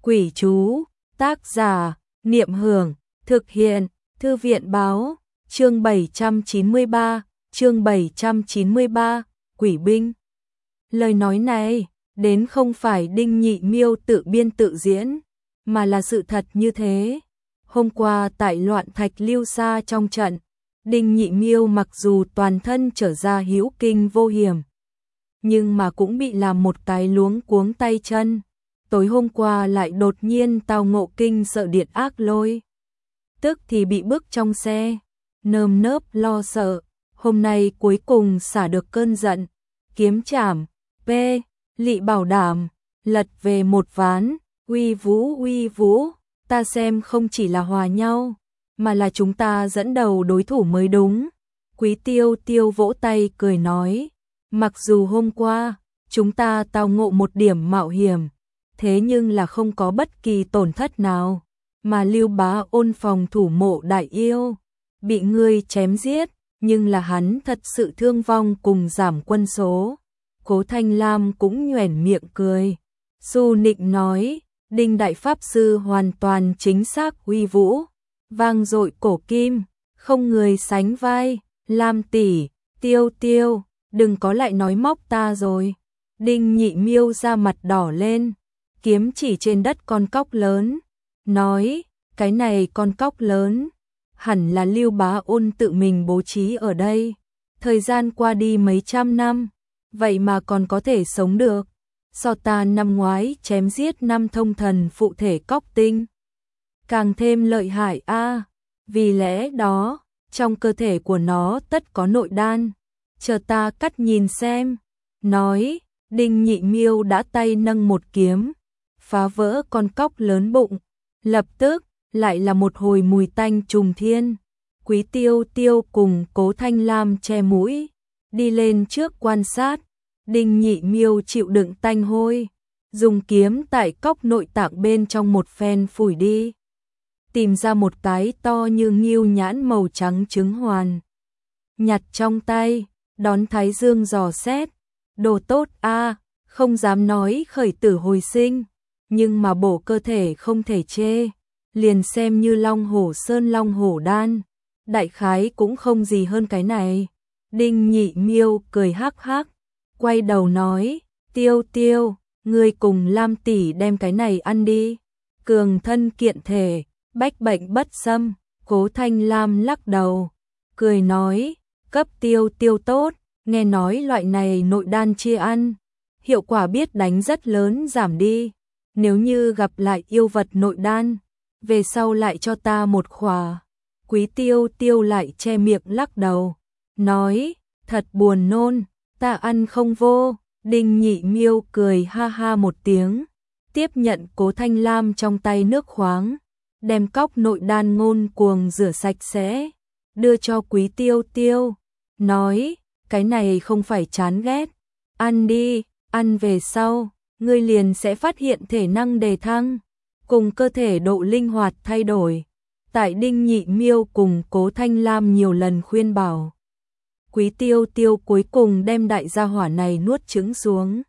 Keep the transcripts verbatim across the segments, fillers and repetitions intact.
Quỷ chú, tác giả, Niệm Hưởng, thực hiện, Thư viện báo, chương bảy trăm chín mươi ba, chương bảy trăm chín mươi ba, Quỷ binh. Lời nói này, đến không phải Đinh Nhị Miêu tự biên tự diễn, mà là sự thật như thế. Hôm qua tại Loạn Thạch Lưu Sa trong trận, Đinh Nhị Miêu mặc dù toàn thân trở ra hữu kinh vô hiểm, nhưng mà cũng bị làm một cái luống cuống tay chân. Tối hôm qua lại đột nhiên tao ngộ kinh sợ điện ác lôi. Tức thì bị bức trong xe, nơm nớp lo sợ. Hôm nay cuối cùng xả được cơn giận, kiếm chảm, p, lị bảo đảm, lật về một ván, uy vũ uy vũ, ta xem không chỉ là hòa nhau, mà là chúng ta dẫn đầu đối thủ mới đúng. Quý Tiêu Tiêu vỗ tay cười nói, mặc dù hôm qua, chúng ta tao ngộ một điểm mạo hiểm, thế nhưng là không có bất kỳ tổn thất nào, mà Lưu Bá Ôn phòng thủ Mộ Đại Yêu, bị ngươi chém giết, nhưng là hắn thật sự thương vong cùng giảm quân số. Cố Thanh Lam cũng nhoẻn miệng cười. Du Nịnh nói, Đinh Đại Pháp Sư hoàn toàn chính xác uy vũ, vang dội cổ kim, không người sánh vai. Lam tỷ, Tiêu Tiêu, đừng có lại nói móc ta rồi. Đinh Nhị Miêu ra mặt đỏ lên, kiếm chỉ trên đất con cóc lớn, nói, cái này con cóc lớn, hẳn là Lưu Bá Ôn tự mình bố trí ở đây. Thời gian qua đi mấy trăm năm, vậy mà còn có thể sống được. So ta năm ngoái chém giết năm thông thần phụ thể cóc tinh, càng thêm lợi hại a. Vì lẽ đó, trong cơ thể của nó tất có nội đan. Chờ ta cắt nhìn xem. Nói, Đinh Nhị Miêu đã tay nâng một kiếm, phá vỡ con cóc lớn bụng. Lập tức, lại là một hồi mùi tanh trùng thiên. Quý Tiêu Tiêu cùng Cố Thanh Lam che mũi, đi lên trước quan sát. Đinh Nhị Miêu chịu đựng tanh hôi, dùng kiếm tại cóc nội tạng bên trong một phen phủi đi, tìm ra một cái to như ngưu nhãn màu trắng trứng hoàn. Nhặt trong tay, đón thái dương dò xét, đồ tốt a, không dám nói khởi tử hồi sinh, nhưng mà bổ cơ thể không thể chê, liền xem như Long Hổ Sơn Long Hổ Đan, đại khái cũng không gì hơn cái này. Đinh Nhị Miêu cười hắc hắc, quay đầu nói, Tiêu Tiêu, ngươi cùng Lam tỷ đem cái này ăn đi, cường thân kiện thể, bách bệnh bất xâm. Cố Thanh Lam lắc đầu, cười nói, cấp Tiêu Tiêu tốt, nghe nói loại này nội đan chia ăn, hiệu quả biết đánh rất lớn giảm đi, nếu như gặp lại yêu vật nội đan, về sau lại cho ta một khỏa. Quý Tiêu Tiêu lại che miệng lắc đầu, nói, thật buồn nôn, ta ăn không vô. Đinh Nhị Miêu cười ha ha một tiếng, tiếp nhận Cố Thanh Lam trong tay nước khoáng, đem cóc nội đan ngôn cuồng rửa sạch sẽ, đưa cho Quý Tiêu Tiêu, nói, cái này không phải chán ghét, ăn đi, ăn về sau, ngươi liền sẽ phát hiện thể năng đề thăng, cùng cơ thể độ linh hoạt thay đổi. Tại Đinh Nhị Miêu cùng Cố Thanh Lam nhiều lần khuyên bảo, Quý Tiêu Tiêu cuối cùng đem đại gia hỏa này nuốt trứng xuống.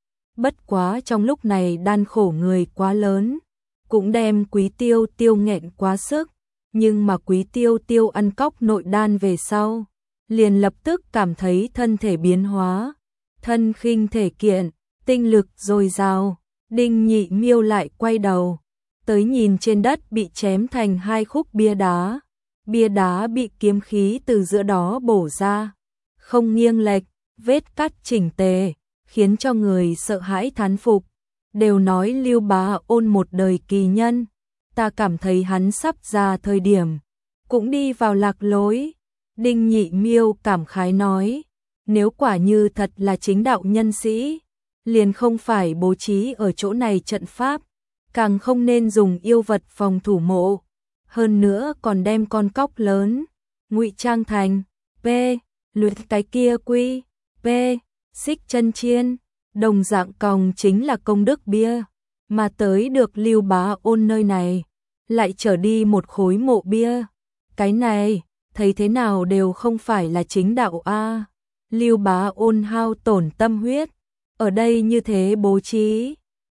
Bất quá trong lúc này đan khổ người quá lớn, cũng đem Quý Tiêu Tiêu nghẹn quá sức, nhưng mà Quý Tiêu Tiêu ăn cóc nội đan về sau, liền lập tức cảm thấy thân thể biến hóa, thân khinh thể kiện, tinh lực dồi dào. Đinh Nhị Miêu lại quay đầu, tới nhìn trên đất bị chém thành hai khúc bia đá. Bia đá bị kiếm khí từ giữa đó bổ ra, không nghiêng lệch, vết cắt chỉnh tề, khiến cho người sợ hãi thán phục. Đều nói Lưu Bá Ôn một đời kỳ nhân, ta cảm thấy hắn sắp ra thời điểm, cũng đi vào lạc lối. Đinh Nhị Miêu cảm khái nói, nếu quả như thật là chính đạo nhân sĩ, liền không phải bố trí ở chỗ này trận pháp, càng không nên dùng yêu vật phòng thủ mộ, hơn nữa còn đem con cóc lớn ngụy trang thành p, luyện cái kia quy p, xích chân chiên, đồng dạng còng chính là công đức bia, mà tới được Lưu Bá Ôn nơi này, lại trở đi một khối mộ bia. Cái này, thấy thế nào đều không phải là chính đạo a. Lưu Bá Ôn hao tổn tâm huyết, ở đây như thế bố trí,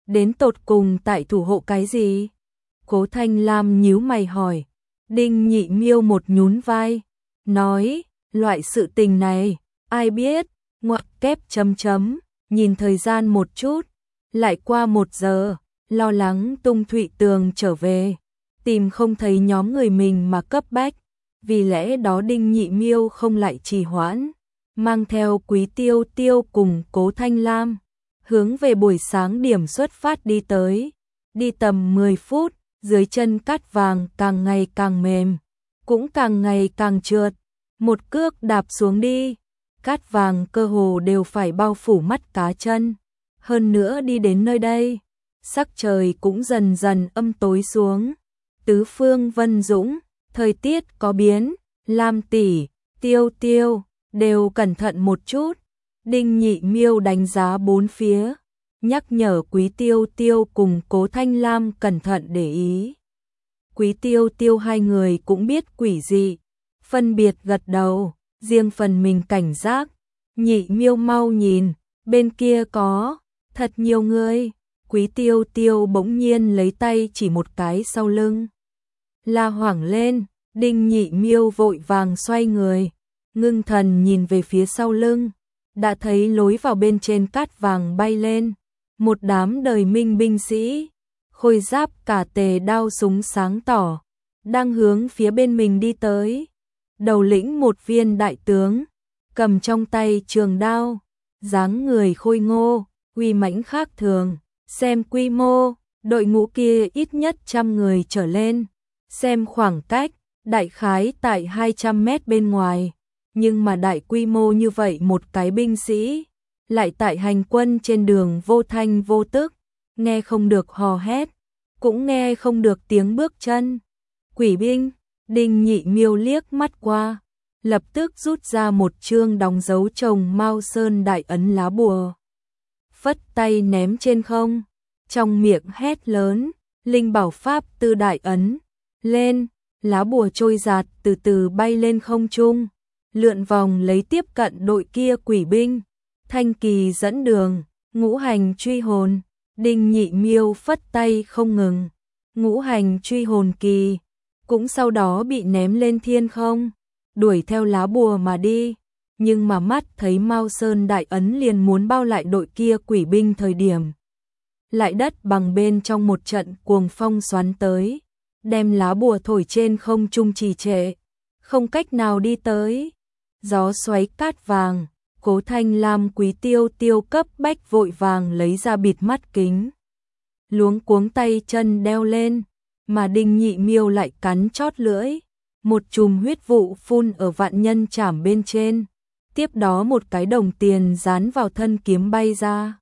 đến tột cùng tại thủ hộ cái gì? Cố Thanh Lam nhíu mày hỏi. Đinh Nhị Miêu một nhún vai, nói, loại sự tình này, ai biết, ngoặc kép chấm chấm, nhìn thời gian một chút, lại qua một giờ, lo lắng Tung Thụy Tường trở về, tìm không thấy nhóm người mình mà cấp bách, vì lẽ đó Đinh Nhị Miêu không lại trì hoãn, mang theo Quý Tiêu Tiêu cùng Cố Thanh Lam, hướng về buổi sáng điểm xuất phát đi tới, đi tầm mười phút, dưới chân cát vàng càng ngày càng mềm, cũng càng ngày càng trượt, một cước đạp xuống đi, cát vàng cơ hồ đều phải bao phủ mắt cá chân, hơn nữa đi đến nơi đây, sắc trời cũng dần dần âm tối xuống, tứ phương vân dũng, thời tiết có biến, Lam tỷ, Tiêu Tiêu, đều cẩn thận một chút, Đinh Nhị Miêu đánh giá bốn phía, nhắc nhở Quý Tiêu Tiêu cùng Cố Thanh Lam cẩn thận để ý. Quý Tiêu Tiêu hai người cũng biết quỷ dị, phân biệt gật đầu, riêng phần mình cảnh giác, Nhị Miêu mau nhìn, bên kia có, thật nhiều người, Quý Tiêu Tiêu bỗng nhiên lấy tay chỉ một cái sau lưng. La hoảng lên, Đinh Nhị Miêu vội vàng xoay người, ngưng thần nhìn về phía sau lưng, đã thấy lối vào bên trên cát vàng bay lên, một đám đời minh binh sĩ, khôi giáp cả tề đao súng sáng tỏ, đang hướng phía bên mình đi tới. Đầu lĩnh một viên đại tướng, cầm trong tay trường đao, dáng người khôi ngô, uy mãnh khác thường, xem quy mô, đội ngũ kia ít nhất trăm người trở lên, xem khoảng cách, đại khái tại hai trăm mét bên ngoài, nhưng mà đại quy mô như vậy một cái binh sĩ, lại tại hành quân trên đường vô thanh vô tức, nghe không được hò hét, cũng nghe không được tiếng bước chân. Quỷ binh, Đinh Nhị Miêu liếc mắt qua, lập tức rút ra một chương đóng dấu chồng Mao Sơn đại ấn lá bùa. Phất tay ném trên không, trong miệng hét lớn, linh bảo pháp tư đại ấn, lên, lá bùa trôi giạt từ từ bay lên không trung, lượn vòng lấy tiếp cận đội kia quỷ binh. Thanh kỳ dẫn đường, ngũ hành truy hồn, Đinh Nhị Miêu phất tay không ngừng, ngũ hành truy hồn kỳ, cũng sau đó bị ném lên thiên không, đuổi theo lá bùa mà đi, nhưng mà mắt thấy Mao Sơn đại ấn liền muốn bao lại đội kia quỷ binh thời điểm. Lại đất bằng bên trong một trận cuồng phong xoắn tới, đem lá bùa thổi trên không trung trì trệ, không cách nào đi tới, gió xoáy cát vàng. Cố Thanh Lam Quý Tiêu Tiêu cấp bách vội vàng lấy ra bịt mắt kính, luống cuống tay chân đeo lên, mà Đinh Nhị Miêu lại cắn chót lưỡi, một chùm huyết vụ phun ở vạn nhân chảm bên trên, tiếp đó một cái đồng tiền dán vào thân kiếm bay ra.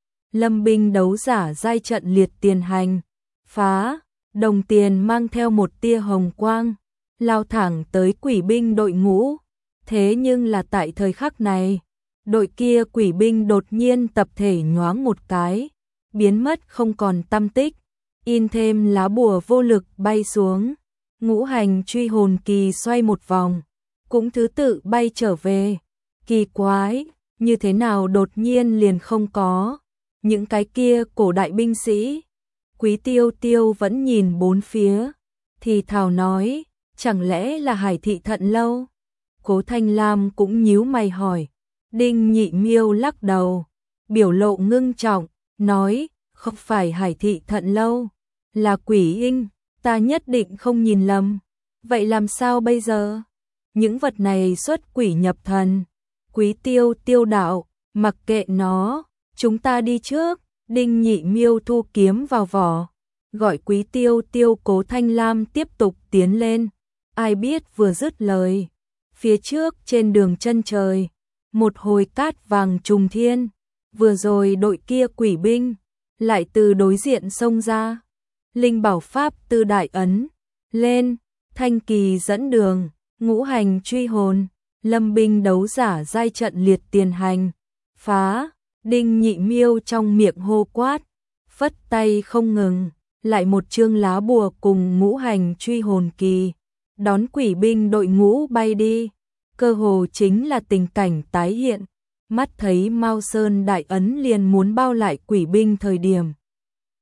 Lâm binh đấu giả giai trận liệt tiền hành, phá, đồng tiền mang theo một tia hồng quang, lao thẳng tới quỷ binh đội ngũ, thế nhưng là tại thời khắc này, đội kia quỷ binh đột nhiên tập thể nhoáng một cái, biến mất không còn tăm tích, in thêm lá bùa vô lực bay xuống, ngũ hành truy hồn kỳ xoay một vòng, cũng thứ tự bay trở về, kỳ quái, như thế nào đột nhiên liền không có, những cái kia cổ đại binh sĩ, Quý Tiêu Tiêu vẫn nhìn bốn phía, thì thào nói, chẳng lẽ là Hải thị thận lâu, Cố Thanh Lam cũng nhíu mày hỏi. Đinh Nhị Miêu lắc đầu, biểu lộ ngưng trọng, nói, không phải Hải thị thận lâu, là quỷ inh, ta nhất định không nhìn lầm. Vậy làm sao bây giờ? Những vật này xuất quỷ nhập thần. Quý Tiêu Tiêu đạo, mặc kệ nó, chúng ta đi trước. Đinh Nhị Miêu thu kiếm vào vỏ, gọi Quý Tiêu Tiêu Cố Thanh Lam tiếp tục tiến lên. Ai biết vừa dứt lời, phía trước trên đường chân trời, một hồi cát vàng trùng thiên, vừa rồi đội kia quỷ binh, lại từ đối diện xông ra. Linh bảo pháp tư đại ấn, lên, thanh kỳ dẫn đường, ngũ hành truy hồn, lâm binh đấu giả giai trận liệt tiền hành, phá, Đinh Nhị Miêu trong miệng hô quát, phất tay không ngừng, lại một chương lá bùa cùng ngũ hành truy hồn kỳ, đón quỷ binh đội ngũ bay đi. Cơ hồ chính là tình cảnh tái hiện, mắt thấy Mao Sơn đại ấn liền muốn bao lại quỷ binh thời điểm,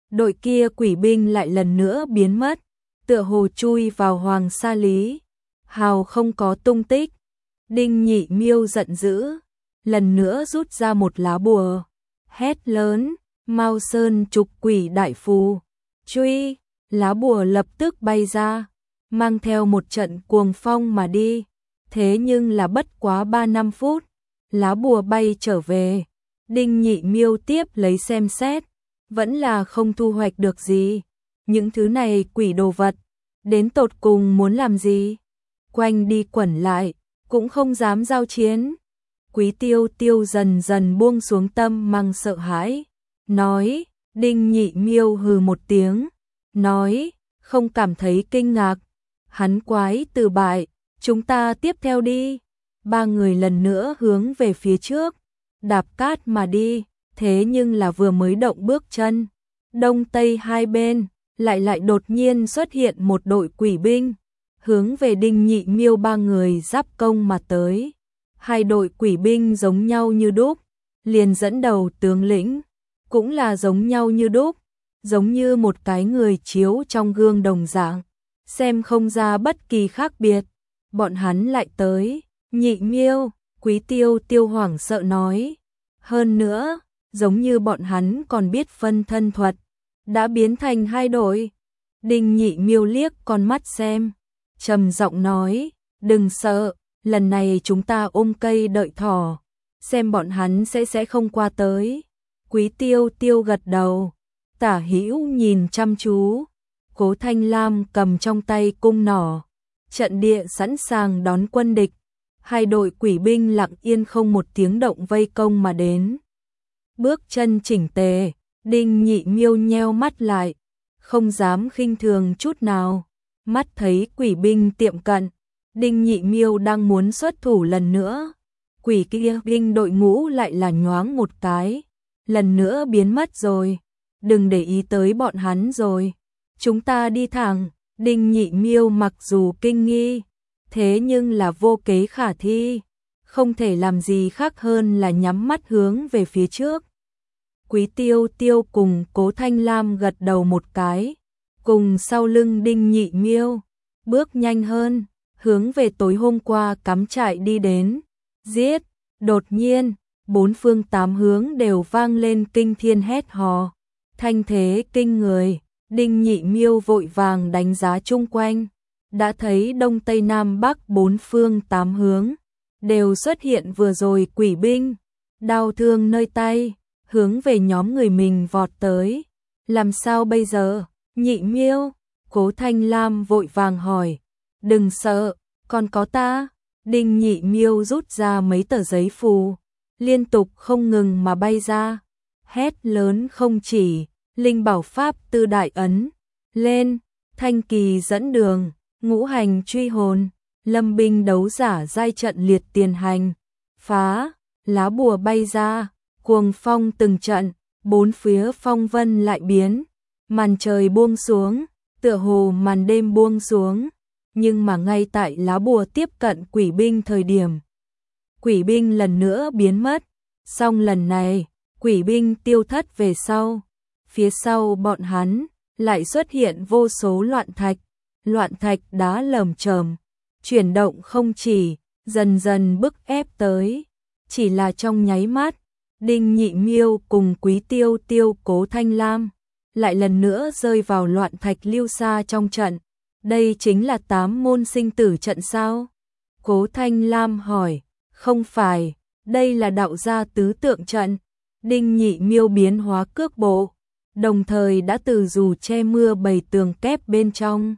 đội kia quỷ binh lại lần nữa biến mất, tựa hồ chui vào Hoàng Sa Lý, hào không có tung tích. Đinh Nhị Miêu giận dữ, lần nữa rút ra một lá bùa, hét lớn, Mao Sơn trục quỷ đại phù, truy, lá bùa lập tức bay ra, mang theo một trận cuồng phong mà đi, thế nhưng là bất quá ba năm phút, lá bùa bay trở về, Đinh Nhị Miêu tiếp lấy xem xét, vẫn là không thu hoạch được gì, những thứ này quỷ đồ vật, đến tột cùng muốn làm gì, quanh đi quẩn lại, cũng không dám giao chiến. Quý Tiêu Tiêu dần dần buông xuống tâm mang sợ hãi, nói, Đinh Nhị Miêu hừ một tiếng, nói, không cảm thấy kinh ngạc, hắn quái từ bại, chúng ta tiếp theo đi. Ba người lần nữa hướng về phía trước, đạp cát mà đi, thế nhưng là vừa mới động bước chân, đông tây hai bên, lại lại đột nhiên xuất hiện một đội quỷ binh, hướng về Đinh Nhị Miêu ba người giáp công mà tới. Hai đội quỷ binh giống nhau như đúc, liền dẫn đầu tướng lĩnh, cũng là giống nhau như đúc, giống như một cái người chiếu trong gương đồng dạng, xem không ra bất kỳ khác biệt. Bọn hắn lại tới, Nhị Miêu, Quý Tiêu Tiêu hoảng sợ nói. Hơn nữa, giống như bọn hắn còn biết phân thân thuật, đã biến thành hai đội. Đinh Nhị Miêu liếc con mắt xem, trầm giọng nói, đừng sợ, lần này chúng ta ôm cây đợi thỏ, xem bọn hắn sẽ sẽ không qua tới. Quý Tiêu Tiêu gật đầu, Tả Hữu nhìn chăm chú, Cố Thanh Lam cầm trong tay cung nỏ, trận địa sẵn sàng đón quân địch. Hai đội quỷ binh lặng yên không một tiếng động vây công mà đến. Bước chân chỉnh tề, Đinh Nhị Miêu nheo mắt lại, không dám khinh thường chút nào. Mắt thấy quỷ binh tiệm cận, Đinh Nhị Miêu đang muốn xuất thủ lần nữa. Quỷ kia binh đội ngũ lại là nhoáng một cái, lần nữa biến mất rồi. Đừng để ý tới bọn hắn rồi, chúng ta đi thẳng. Đinh Nhị Miêu mặc dù kinh nghi, thế nhưng là vô kế khả thi, không thể làm gì khác hơn là nhắm mắt hướng về phía trước. Quý Tiêu Tiêu cùng Cố Thanh Lam gật đầu một cái, cùng sau lưng Đinh Nhị Miêu, bước nhanh hơn, hướng về tối hôm qua cắm trại đi đến. Giết! Đột nhiên, bốn phương tám hướng đều vang lên kinh thiên hét hò, thanh thế kinh người. Đinh Nhị Miêu vội vàng đánh giá chung quanh, đã thấy đông tây nam bắc bốn phương tám hướng đều xuất hiện vừa rồi quỷ binh, đao thương nơi tay, hướng về nhóm người mình vọt tới. Làm sao bây giờ? Nhị Miêu, Cố Thanh Lam vội vàng hỏi. Đừng sợ, còn có ta. Đinh Nhị Miêu rút ra mấy tờ giấy phù, liên tục không ngừng mà bay ra, hét lớn không chỉ. Linh bảo pháp tư đại ấn, lên, thanh kỳ dẫn đường, ngũ hành truy hồn, lâm binh đấu giả giai trận liệt tiền hành, phá, lá bùa bay ra, cuồng phong từng trận, bốn phía phong vân lại biến, màn trời buông xuống, tựa hồ màn đêm buông xuống, nhưng mà ngay tại lá bùa tiếp cận quỷ binh thời điểm, quỷ binh lần nữa biến mất, song lần này, quỷ binh tiêu thất về sau. Phía sau bọn hắn lại xuất hiện vô số loạn thạch, loạn thạch đá lởm chởm, chuyển động không chỉ, dần dần bức ép tới. Chỉ là trong nháy mắt, Đinh Nhị Miêu cùng Quý Tiêu Tiêu Cố Thanh Lam lại lần nữa rơi vào loạn thạch lưu xa trong trận. Đây chính là tám môn sinh tử trận sao? Cố Thanh Lam hỏi. Không phải, đây là đạo gia tứ tượng trận. Đinh Nhị Miêu biến hóa cước bộ, đồng thời đã từ dù che mưa bày tường kép bên trong,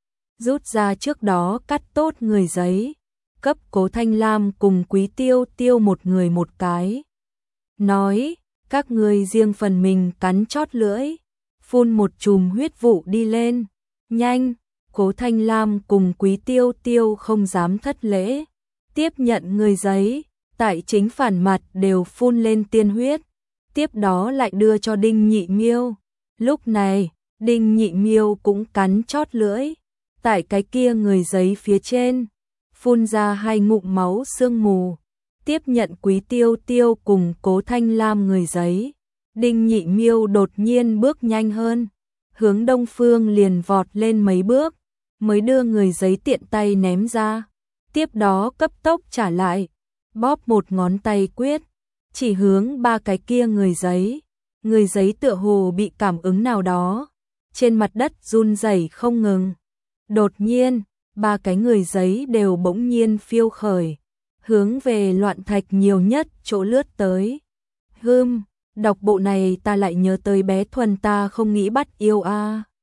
rút ra trước đó cắt tốt người giấy, cấp Cố Thanh Lam cùng Quý Tiêu Tiêu một người một cái. Nói, các người riêng phần mình cắn chót lưỡi, phun một chùm huyết vụ đi lên, nhanh. Cố Thanh Lam cùng Quý Tiêu Tiêu không dám thất lễ, tiếp nhận người giấy, tại chính phản mặt đều phun lên tiên huyết. Tiếp đó lại đưa cho Đinh Nhị Miêu. Lúc này, Đinh Nhị Miêu cũng cắn chót lưỡi, tại cái kia người giấy phía trên, phun ra hai ngụm máu sương mù, tiếp nhận Quý Tiêu Tiêu cùng Cố Thanh Lam người giấy, Đinh Nhị Miêu đột nhiên bước nhanh hơn, hướng đông phương liền vọt lên mấy bước, mới đưa người giấy tiện tay ném ra, tiếp đó cấp tốc trả lại, bóp một ngón tay quyết, chỉ hướng ba cái kia người giấy. Người giấy tựa hồ bị cảm ứng nào đó, trên mặt đất run rẩy không ngừng. Đột nhiên, ba cái người giấy đều bỗng nhiên phiêu khởi, hướng về loạn thạch nhiều nhất chỗ lướt tới. Hừm, đọc bộ này ta lại nhớ tới bé Thuần ta không nghĩ bắt yêu a. À.